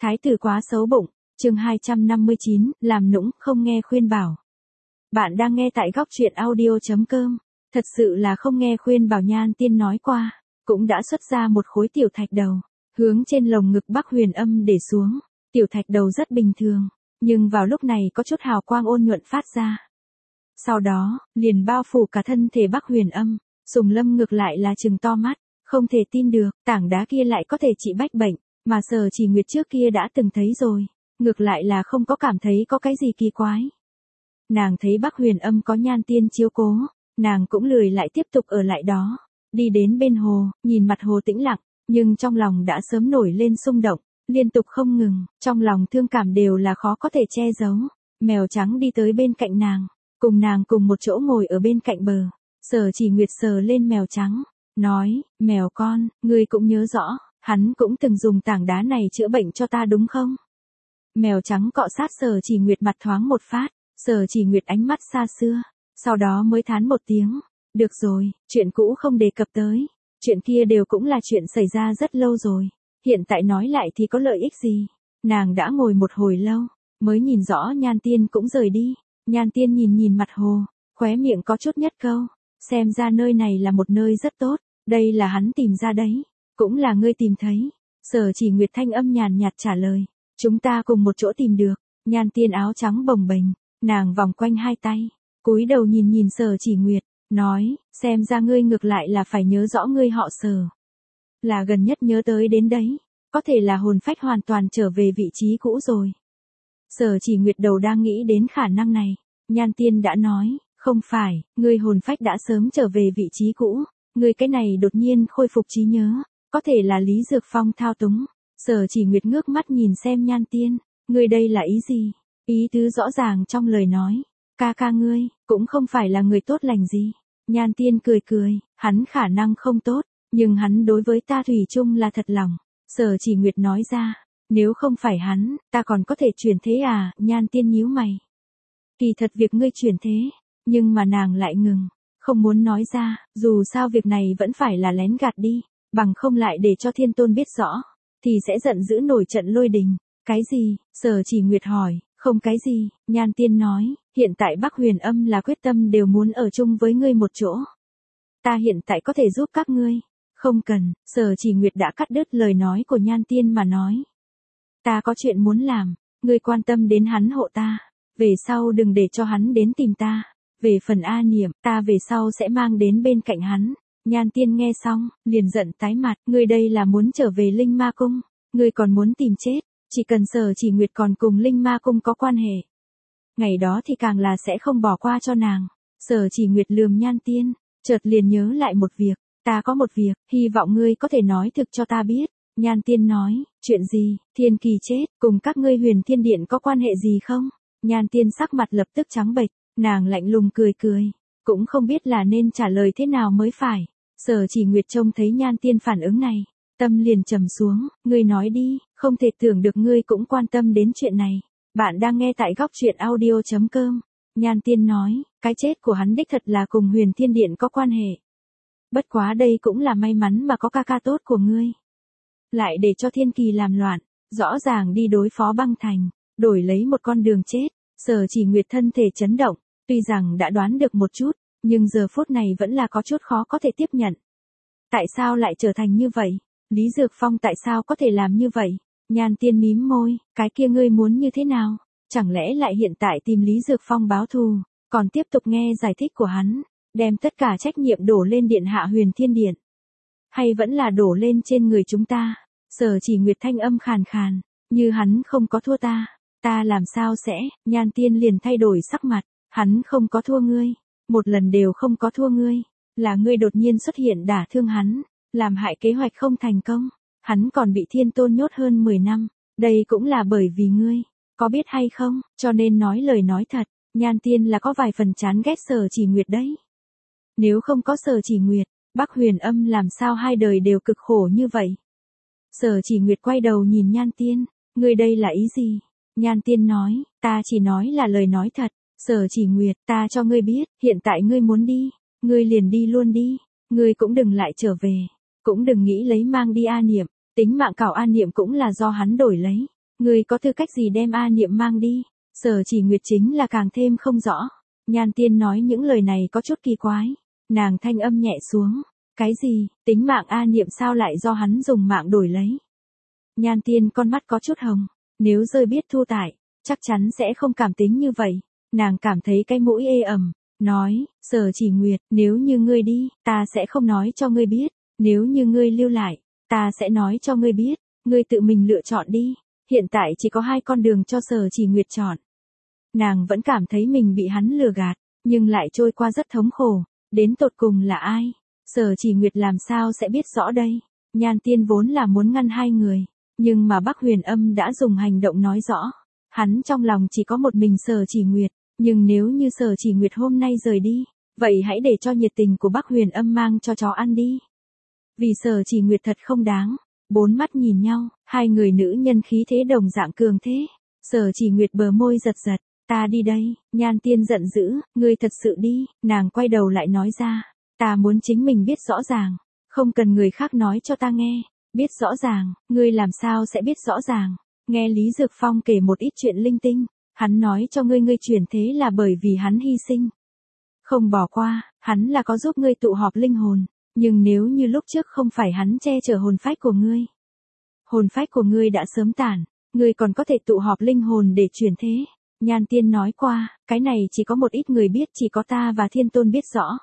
Thái tử quá xấu bụng, chương 259, làm nũng không nghe khuyên bảo. Bạn đang nghe tại góc truyện audio.com. Thật sự là không nghe khuyên bảo. Nhan Tiên nói qua, cũng đã xuất ra một khối tiểu thạch đầu, hướng trên lồng ngực Bắc Huyền Âm để xuống. Tiểu thạch đầu rất bình thường, nhưng vào lúc này có chút hào quang ôn nhuận phát ra. Sau đó, liền bao phủ cả thân thể Bắc Huyền Âm. Sùng Lâm ngược lại là trừng to mắt, không thể tin được, tảng đá kia lại có thể trị bách bệnh, mà Sở Chỉ Nguyệt trước kia đã từng thấy rồi, ngược lại là không có cảm thấy có cái gì kỳ quái. Nàng thấy Bắc Huyền Âm có Nhan Tiên chiếu cố, nàng cũng lười lại tiếp tục ở lại đó, đi đến bên hồ, nhìn mặt hồ tĩnh lặng, nhưng trong lòng đã sớm nổi lên xung động, liên tục không ngừng, trong lòng thương cảm đều là khó có thể che giấu. Mèo trắng đi tới bên cạnh nàng, cùng nàng cùng một chỗ ngồi ở bên cạnh bờ. Sở Chỉ Nguyệt sờ lên mèo trắng, nói, mèo con, ngươi cũng nhớ rõ, hắn cũng từng dùng tảng đá này chữa bệnh cho ta đúng không? Mèo trắng cọ sát Sở Chỉ Nguyệt mặt thoáng một phát, Sở Chỉ Nguyệt ánh mắt xa xưa, sau đó mới thán một tiếng, được rồi, chuyện cũ không đề cập tới, chuyện kia đều cũng là chuyện xảy ra rất lâu rồi, hiện tại nói lại thì có lợi ích gì? Nàng đã ngồi một hồi lâu, mới nhìn rõ Nhan Tiên cũng rời đi. Nhan Tiên nhìn nhìn mặt hồ, khóe miệng có chút nhất câu, xem ra nơi này là một nơi rất tốt, đây là hắn tìm ra đấy, cũng là ngươi tìm thấy. Sở Chỉ Nguyệt thanh âm nhàn nhạt trả lời, chúng ta cùng một chỗ tìm được. Nhan Tiên áo trắng bồng bềnh, nàng vòng quanh hai tay, cúi đầu nhìn nhìn Sở Chỉ Nguyệt, nói, xem ra ngươi ngược lại là phải nhớ rõ ngươi họ Sở. Là gần nhất nhớ tới đến đấy, có thể là hồn phách hoàn toàn trở về vị trí cũ rồi. Sở Chỉ Nguyệt đầu đang nghĩ đến khả năng này, Nhan Tiên đã nói, không phải, ngươi hồn phách đã sớm trở về vị trí cũ, ngươi cái này đột nhiên khôi phục trí nhớ, có thể là Lý Dược Phong thao túng. Sở Chỉ Nguyệt ngước mắt nhìn xem Nhan Tiên, ngươi đây là ý gì? Ý tứ rõ ràng trong lời nói, ca ca ngươi, cũng không phải là người tốt lành gì. Nhan Tiên cười cười, hắn khả năng không tốt, nhưng hắn đối với ta thủy chung là thật lòng. Sở Chỉ Nguyệt nói ra, nếu không phải hắn, ta còn có thể chuyển thế à? Nhan Tiên nhíu mày. Kỳ thật việc ngươi chuyển thế, nhưng mà nàng lại ngừng, không muốn nói ra, dù sao việc này vẫn phải là lén gạt đi, bằng không lại để cho Thiên Tôn biết rõ, thì sẽ giận dữ nổi trận lôi đình. Cái gì? Sở Chỉ Nguyệt hỏi. Không cái gì, Nhan Tiên nói, hiện tại Bắc Huyền Âm là quyết tâm đều muốn ở chung với ngươi một chỗ. Ta hiện tại có thể giúp các ngươi. Không cần, Sở Chỉ Nguyệt đã cắt đứt lời nói của Nhan Tiên mà nói. Ta có chuyện muốn làm, ngươi quan tâm đến hắn hộ ta, về sau đừng để cho hắn đến tìm ta. Về phần A Niệm, ta về sau sẽ mang đến bên cạnh hắn. Nhan Tiên nghe xong, liền giận tái mặt, ngươi đây là muốn trở về Linh Ma Cung, ngươi còn muốn tìm chết, chỉ cần Sở Chỉ Nguyệt còn cùng Linh Ma Cung có quan hệ. Ngày đó thì càng là sẽ không bỏ qua cho nàng. Sở Chỉ Nguyệt lườm Nhan Tiên, chợt liền nhớ lại một việc, ta có một việc, hy vọng ngươi có thể nói thực cho ta biết. Nhan Tiên nói, chuyện gì? Thiên Kỳ chết, cùng các ngươi Huyền Thiên Điện có quan hệ gì không? Nhan Tiên sắc mặt lập tức trắng bệch, nàng lạnh lùng cười cười, cũng không biết là nên trả lời thế nào mới phải. Sở Chỉ Nguyệt trông thấy Nhan Tiên phản ứng này, tâm liền trầm xuống, ngươi nói đi, không thể tưởng được ngươi cũng quan tâm đến chuyện này. Bạn đang nghe tại góc truyện audio.com. Nhan Tiên nói, cái chết của hắn đích thật là cùng Huyền Thiên Điện có quan hệ. Bất quá đây cũng là may mắn mà có ca ca tốt của ngươi. Lại để cho Thiên Kỳ làm loạn, rõ ràng đi đối phó băng thành, đổi lấy một con đường chết. Sở Chỉ Nguyệt thân thể chấn động, tuy rằng đã đoán được một chút, nhưng giờ phút này vẫn là có chút khó có thể tiếp nhận. Tại sao lại trở thành như vậy? Lý Dược Phong tại sao có thể làm như vậy? Nhan Tiên mím môi, cái kia ngươi muốn như thế nào? Chẳng lẽ lại hiện tại tìm Lý Dược Phong báo thù, còn tiếp tục nghe giải thích của hắn, đem tất cả trách nhiệm đổ lên điện hạ Huyền Thiên Điện? Hay vẫn là đổ lên trên người chúng ta? Sở Chỉ Nguyệt thanh âm khàn khàn, như hắn không có thua ta, ta làm sao sẽ? Nhan Tiên liền thay đổi sắc mặt, hắn không có thua ngươi, một lần đều không có thua ngươi, là ngươi đột nhiên xuất hiện đả thương hắn, làm hại kế hoạch không thành công, hắn còn bị Thiên Tôn nhốt hơn 10 năm, đây cũng là bởi vì ngươi, có biết hay không? Cho nên nói lời nói thật, Nhan Tiên là có vài phần chán ghét Sở Chỉ Nguyệt đấy. Nếu không có Sở Chỉ Nguyệt, Bắc Huyền Âm làm sao hai đời đều cực khổ như vậy? Sở Chỉ Nguyệt quay đầu nhìn Nhan Tiên, ngươi đây là ý gì? Nhan Tiên nói, ta chỉ nói là lời nói thật. Sở Chỉ Nguyệt, ta cho ngươi biết, hiện tại ngươi muốn đi, ngươi liền đi luôn đi, ngươi cũng đừng lại trở về, cũng đừng nghĩ lấy mang đi A Niệm, tính mạng cảo A Niệm cũng là do hắn đổi lấy, Ngươi có tư cách gì đem A Niệm mang đi? Sở Chỉ Nguyệt chính là càng thêm không rõ. Nhan Tiên nói những lời này có chút kỳ quái. Nàng thanh âm nhẹ xuống. Cái gì, tính mạng A Niệm sao lại do hắn dùng mạng đổi lấy? Nhan Tiên con mắt có chút hồng. Nếu rơi biết thu tại, chắc chắn sẽ không cảm tính như vậy. Nàng cảm thấy cái mũi ê ẩm. Nói, Sở Chỉ Nguyệt, nếu như ngươi đi, ta sẽ không nói cho ngươi biết. Nếu như ngươi lưu lại, ta sẽ nói cho ngươi biết. Ngươi tự mình lựa chọn đi. Hiện tại chỉ có 2 con đường cho Sở Chỉ Nguyệt chọn. Nàng vẫn cảm thấy mình bị hắn lừa gạt, nhưng lại trôi qua rất thống khổ. Đến tột cùng là ai? Sở Chỉ Nguyệt làm sao sẽ biết rõ đây? Nhan Tiên vốn là muốn ngăn 2 người, nhưng mà Bắc Huyền Âm đã dùng hành động nói rõ. Hắn trong lòng chỉ có một mình Sở Chỉ Nguyệt, nhưng nếu như Sở Chỉ Nguyệt hôm nay rời đi, vậy hãy để cho nhiệt tình của Bắc Huyền Âm mang cho chó ăn đi. Vì Sở Chỉ Nguyệt thật không đáng. 4 mắt nhìn nhau, 2 người nữ nhân khí thế đồng dạng cường thế. Sở Chỉ Nguyệt bờ môi giật giật, ta đi đây. Nhan Tiên giận dữ, ngươi thật sự đi. Nàng quay đầu lại nói ra, ta muốn chính mình biết rõ ràng, không cần người khác nói cho ta nghe. Biết rõ ràng, ngươi làm sao sẽ biết rõ ràng? Nghe Lý Dược Phong kể một ít chuyện linh tinh, hắn nói cho ngươi chuyển thế là bởi vì hắn hy sinh. Không bỏ qua, hắn là có giúp ngươi tụ họp linh hồn. Nhưng nếu như lúc trước không phải hắn che chở hồn phách của ngươi, hồn phách của ngươi đã sớm tản, ngươi còn có thể tụ họp linh hồn để chuyển thế. Nhan Tiên nói qua, cái này chỉ có một ít người biết, chỉ có ta và Thiên Tôn biết rõ.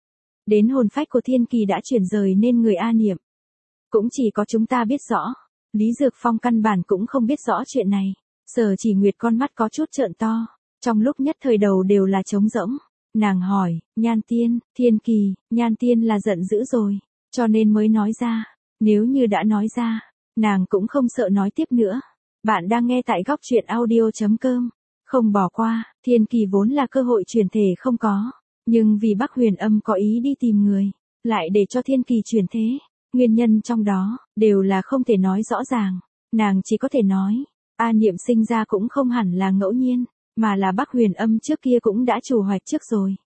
Đến hồn phách của Thiên Kỳ đã chuyển rời nên người A Niệm. Cũng chỉ có chúng ta biết rõ. Lý Dược Phong căn bản cũng không biết rõ chuyện này. Sở Chỉ Nguyệt con mắt có chút trợn to, trong lúc nhất thời đầu đều là trống rỗng. Nàng hỏi, Nhan Tiên, Thiên Kỳ. Nhan Tiên là giận dữ rồi, cho nên mới nói ra. Nếu như đã nói ra, nàng cũng không sợ nói tiếp nữa. Bạn đang nghe tại góc truyện audio.com. Không bỏ qua, Thiên Kỳ vốn là cơ hội chuyển thể không có. Nhưng vì Bắc Huyền Âm có ý đi tìm người, lại để cho Thiên Kỳ chuyển thế. Nguyên nhân trong đó, đều là không thể nói rõ ràng. Nàng chỉ có thể nói, A Niệm sinh ra cũng không hẳn là ngẫu nhiên, mà là Bắc Huyền Âm trước kia cũng đã chủ hoạch trước rồi.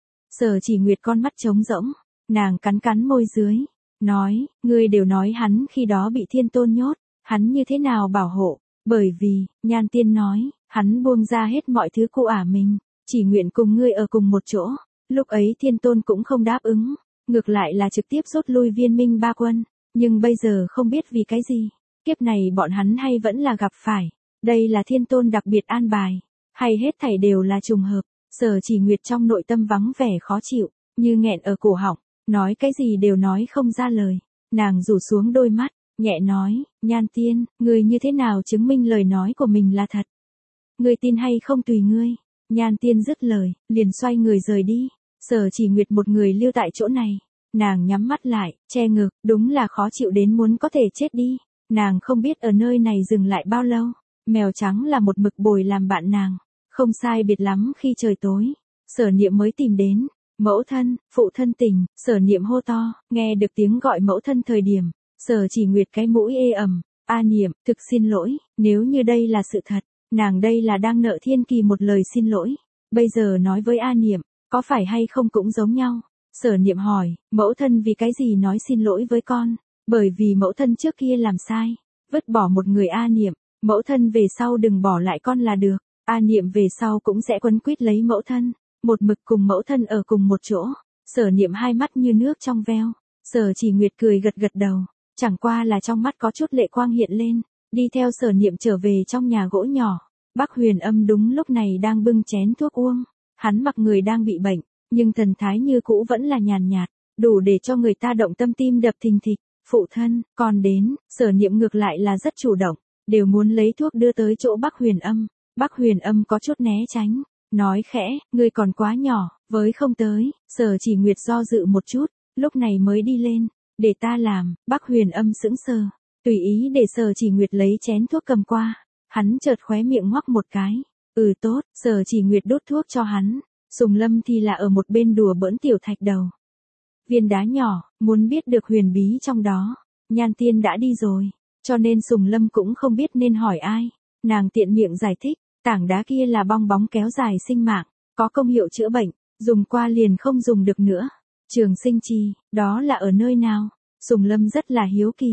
Sở Chỉ Nguyệt con mắt trống rỗng, nàng cắn cắn môi dưới, nói, ngươi đều nói hắn khi đó bị Thiên Tôn nhốt, hắn như thế nào bảo hộ? Bởi vì, Nhan Tiên nói, hắn buông ra hết mọi thứ cô ả mình, chỉ nguyện cùng ngươi ở cùng một chỗ. Lúc ấy Thiên Tôn cũng không đáp ứng, ngược lại là trực tiếp rút lui Viên Minh Ba Quân, nhưng bây giờ không biết vì cái gì, kiếp này bọn hắn hay vẫn là gặp phải. Đây là Thiên Tôn đặc biệt an bài, hay hết thảy đều là trùng hợp. Sở Chỉ Nguyệt trong nội tâm vắng vẻ khó chịu, như nghẹn ở cổ họng, nói cái gì đều nói không ra lời. Nàng rủ xuống đôi mắt, nhẹ nói, Nhan Tiên, ngươi như thế nào chứng minh lời nói của mình là thật? Ngươi tin hay không tùy ngươi. Nhan Tiên dứt lời, liền xoay người rời đi. Sở Chỉ Nguyệt một người lưu tại chỗ này. Nàng nhắm mắt lại, che ngực, đúng là khó chịu đến muốn có thể chết đi. Nàng không biết ở nơi này dừng lại bao lâu. Mèo trắng là một mực bồi làm bạn nàng. Không sai biệt lắm khi trời tối, Sở Niệm mới tìm đến. Mẫu thân, phụ thân tỉnh. Sở Niệm hô to, nghe được tiếng gọi mẫu thân thời điểm, Sở Chỉ Nguyệt cái mũi ê ẩm. A Niệm, thực xin lỗi, nếu như đây là sự thật, nàng đây là đang nợ Thiên Kỳ một lời xin lỗi. Bây giờ nói với A Niệm, có phải hay không cũng giống nhau? Sở Niệm hỏi, mẫu thân vì cái gì nói xin lỗi với con? Bởi vì mẫu thân trước kia làm sai, vứt bỏ một người. A Niệm, mẫu thân về sau đừng bỏ lại con là được. A Niệm về sau cũng sẽ quấn quýt lấy mẫu thân, một mực cùng mẫu thân ở cùng một chỗ. Sở Niệm hai mắt như nước trong veo. Sở Chỉ Nguyệt cười gật gật đầu, chẳng qua là trong mắt có chút lệ quang hiện lên, đi theo Sở Niệm trở về trong nhà gỗ nhỏ. Bắc Huyền Âm đúng lúc này đang bưng chén thuốc uống, hắn mặc người đang bị bệnh, nhưng thần thái như cũ vẫn là nhàn nhạt, đủ để cho người ta động tâm tim đập thình thịch. Phụ thân, con đến. Sở Niệm ngược lại là rất chủ động, đều muốn lấy thuốc đưa tới chỗ Bắc Huyền Âm. Bắc Huyền Âm có chút né tránh, nói khẽ, ngươi còn quá nhỏ, với không tới. Sở Chỉ Nguyệt do dự một chút, lúc này mới đi lên, để ta làm. Bắc Huyền Âm sững sờ, tùy ý để Sở Chỉ Nguyệt lấy chén thuốc cầm qua. Hắn chợt khóe miệng ngoắc một cái, tốt. Sở Chỉ Nguyệt đút thuốc cho hắn. Sùng Lâm thì là ở một bên đùa bỡn tiểu thạch đầu. Viên đá nhỏ, muốn biết được huyền bí trong đó. Nhan Tiên đã đi rồi, cho nên Sùng Lâm cũng không biết nên hỏi ai. Nàng tiện miệng giải thích, tảng đá kia là bong bóng kéo dài sinh mạng, có công hiệu chữa bệnh, dùng qua liền không dùng được nữa. Trường Sinh Trì, đó là ở nơi nào? Sùng Lâm rất là hiếu kỳ.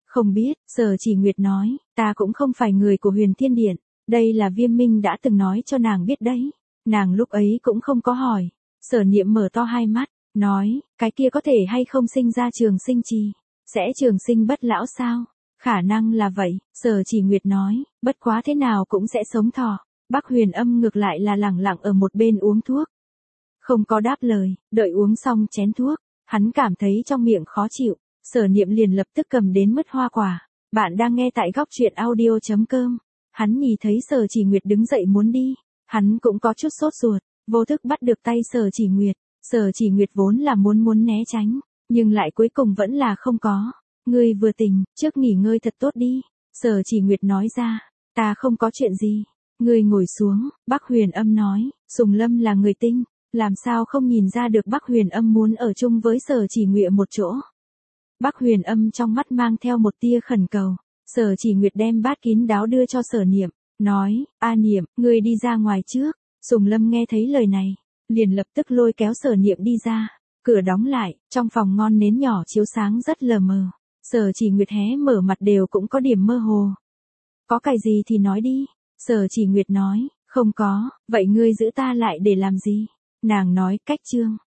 Không biết, Sở Chỉ Nguyệt nói, ta cũng không phải người của Huyền Thiên Điện, đây là Viêm Minh đã từng nói cho nàng biết đấy. Nàng lúc ấy cũng không có hỏi. Sở Niệm mở to hai mắt, nói, cái kia có thể hay không sinh ra trường sinh trì, sẽ trường sinh bất lão sao? Khả năng là vậy, Sở Chỉ Nguyệt nói, bất quá thế nào cũng sẽ sống thọ. Bắc Huyền Âm ngược lại là lẳng lặng ở một bên uống thuốc. Không có đáp lời, đợi uống xong chén thuốc, hắn cảm thấy trong miệng khó chịu, Sở Niệm liền lập tức cầm đến mứt hoa quả. Bạn đang nghe tại góc truyện audio.com. Hắn nhìn thấy Sở Chỉ Nguyệt đứng dậy muốn đi, hắn cũng có chút sốt ruột, vô thức bắt được tay Sở Chỉ Nguyệt. Sở Chỉ Nguyệt vốn là muốn né tránh, nhưng lại cuối cùng vẫn là không có. Ngươi vừa tỉnh, trước nghỉ ngơi thật tốt đi. Sở Chỉ Nguyệt nói ra, ta không có chuyện gì. Ngươi ngồi xuống, Bắc Huyền Âm nói, Sùng Lâm là người tinh, làm sao không nhìn ra được Bắc Huyền Âm muốn ở chung với Sở Chỉ Nguyệt một chỗ. Bắc Huyền Âm trong mắt mang theo một tia khẩn cầu. Sở Chỉ Nguyệt đem bát kín đáo đưa cho Sở Niệm, nói, A Niệm, ngươi đi ra ngoài trước. Sùng Lâm nghe thấy lời này, liền lập tức lôi kéo Sở Niệm đi ra. Cửa đóng lại, trong phòng ngọn nến nhỏ chiếu sáng rất lờ mờ. Sở Chỉ Nguyệt hé mở mặt đều cũng có điểm mơ hồ. Có cái gì thì nói đi. Sở Chỉ Nguyệt nói, không có, vậy ngươi giữ ta lại để làm gì? Nàng nói, cách chương.